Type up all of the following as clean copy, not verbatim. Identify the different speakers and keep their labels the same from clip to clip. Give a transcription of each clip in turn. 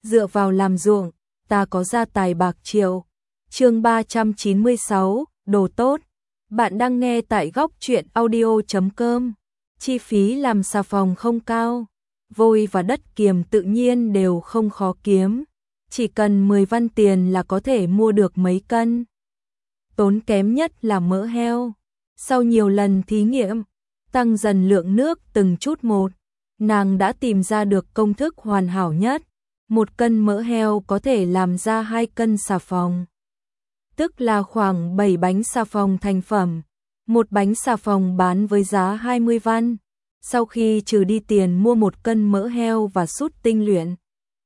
Speaker 1: dựa vào làm ruộng, ta có gia tài bạc triệu. Chương 396, đồ tốt. Bạn đang nghe tại góc truyện audio.com. Chi phí làm xà phòng không cao, vôi và đất kiềm tự nhiên đều không khó kiếm, chỉ cần 10 văn tiền là có thể mua được mấy cân. Tốn kém nhất là mỡ heo. Sau nhiều lần thí nghiệm, tăng dần lượng nước từng chút một, nàng đã tìm ra được công thức hoàn hảo nhất. 1 cân mỡ heo có thể làm ra 2 cân xà phòng, tức là khoảng 7 bánh xà phòng thành phẩm. Một bánh xà phòng bán với giá 20 văn. Sau khi trừ đi tiền mua 1 cân mỡ heo và sút tinh luyện,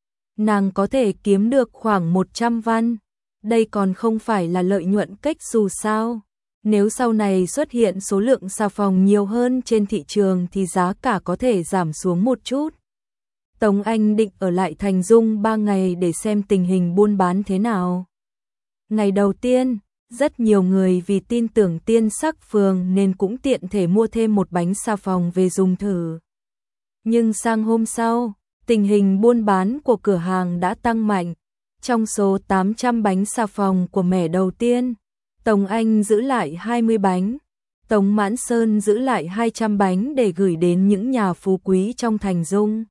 Speaker 1: nàng có thể kiếm được khoảng 100 văn. Đây còn không phải là lợi nhuận cách dù sao. Nếu sau này xuất hiện số lượng xà phòng nhiều hơn trên thị trường thì giá cả có thể giảm xuống một chút. Tống Anh định ở lại Thành Dung 3 ngày để xem tình hình buôn bán thế nào. Ngày đầu tiên, rất nhiều người vì tin tưởng Tiên Sắc Phường nên cũng tiện thể mua thêm 1 bánh xà phòng về dùng thử. Nhưng sang hôm sau, tình hình buôn bán của cửa hàng đã tăng mạnh. Trong số 800 bánh xà phòng của mẻ đầu tiên, Tống Anh giữ lại 20 bánh, Tống Mãn Sơn giữ lại 200 bánh để gửi đến những nhà phú quý trong Thành Dung.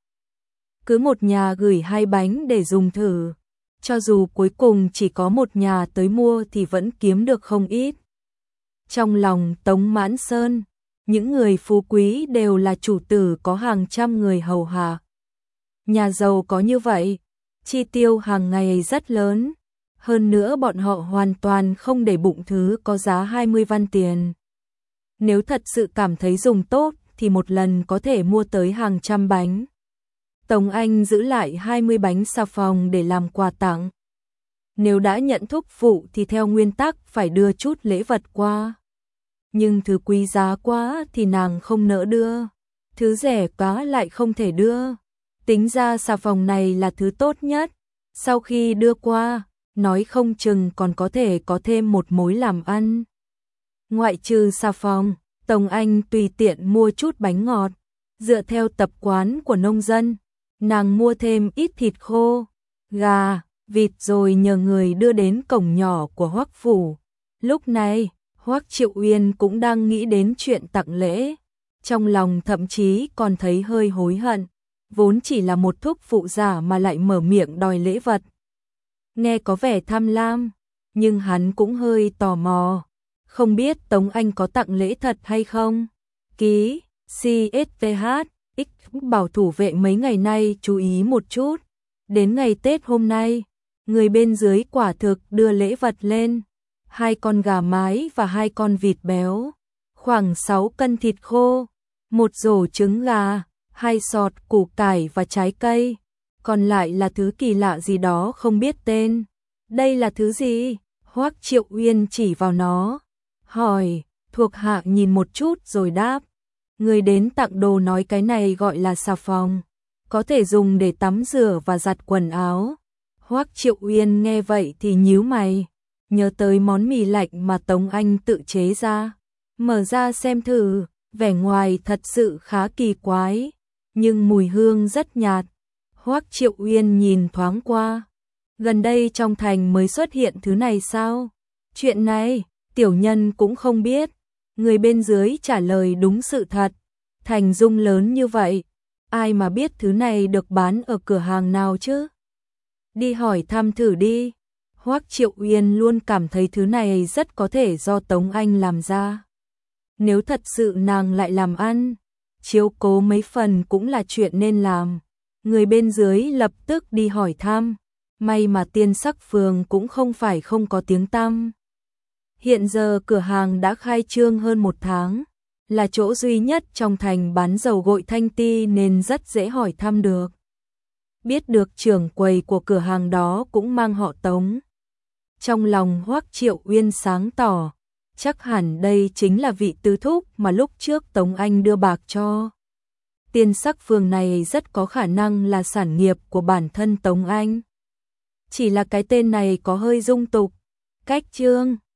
Speaker 1: Cứ một nhà gửi 2 bánh để dùng thử. Cho dù cuối cùng chỉ có 1 nhà tới mua thì vẫn kiếm được không ít. Trong lòng Tống Mãn Sơn, những người phú quý đều là chủ tử có hàng trăm người hầu hạ. Nhà giàu có như vậy, chi tiêu hàng ngày rất lớn. Hơn nữa bọn họ hoàn toàn không để bụng thứ có giá 20 văn tiền. Nếu thật sự cảm thấy dùng tốt thì một lần có thể mua tới hàng trăm bánh. Tống Anh giữ lại 20 bánh xà phòng để làm quà tặng. Nếu đã nhận thúc phụ thì theo nguyên tắc phải đưa chút lễ vật qua. Nhưng thứ quý giá quá thì nàng không nỡ đưa. Thứ rẻ quá lại không thể đưa. Tính ra xà phòng này là thứ tốt nhất. Sau khi đưa qua, nói không chừng còn có thể có thêm một mối làm ăn. Ngoại trừ xà phòng, Tống Anh tùy tiện mua chút bánh ngọt. Dựa theo tập quán của nông dân, nàng mua thêm ít thịt khô, gà, vịt rồi nhờ người đưa đến cổng nhỏ của Hoắc phủ. Lúc này, Hoắc Triệu Uyên cũng đang nghĩ đến chuyện tặng lễ. Trong lòng thậm chí còn thấy hơi hối hận. Vốn chỉ là một thúc phụ giả mà lại mở miệng đòi lễ vật. Nghe có vẻ tham lam, nhưng hắn cũng hơi tò mò. Không biết Tống Anh có tặng lễ thật hay không? Ký, CSTH, bảo thủ vệ mấy ngày nay chú ý một chút. Đến ngày Tết hôm nay, người bên dưới quả thực đưa lễ vật lên. 2 con gà mái và 2 con vịt béo. Khoảng 6 cân thịt khô, 1 rổ trứng gà, 2 sọt củ cải và trái cây. Còn lại là thứ kỳ lạ gì đó không biết tên. Đây là thứ gì? Hoắc Triệu Uyên chỉ vào nó. Hỏi, thuộc hạ nhìn một chút rồi đáp. Người đến tặng đồ nói cái này gọi là xà phòng. Có thể dùng để tắm rửa và giặt quần áo. Hoắc Triệu Uyên nghe vậy thì nhíu mày. Nhớ tới món mì lạnh mà Tống Anh tự chế ra. Mở ra xem thử, vẻ ngoài thật sự khá kỳ quái. Nhưng mùi hương rất nhạt. Hoắc Triệu Uyên nhìn thoáng qua. Gần đây trong thành mới xuất hiện thứ này sao? Chuyện này, tiểu nhân cũng không biết. Người bên dưới trả lời đúng sự thật. Thành Dung lớn như vậy, ai mà biết thứ này được bán ở cửa hàng nào chứ? Đi hỏi thăm thử đi. Hoắc Triệu Uyên luôn cảm thấy thứ này rất có thể do Tống Anh làm ra. Nếu thật sự nàng lại làm ăn, chiếu cố mấy phần cũng là chuyện nên làm. Người bên dưới lập tức đi hỏi thăm. May mà Tiên Sắc Phường cũng không phải không có tiếng tăm. Hiện giờ cửa hàng đã khai trương hơn 1 tháng, là chỗ duy nhất trong thành bán dầu gội Thanh Ti nên rất dễ hỏi thăm được. Biết được trưởng quầy của cửa hàng đó cũng mang họ Tống. Trong lòng Hoắc Triệu Uyên sáng tỏ, chắc hẳn đây chính là vị tứ thúc mà lúc trước Tống Anh đưa bạc cho. Tiên Sắc Phường này rất có khả năng là sản nghiệp của bản thân Tống Anh. Chỉ là cái tên này có hơi dung tục. Cách chương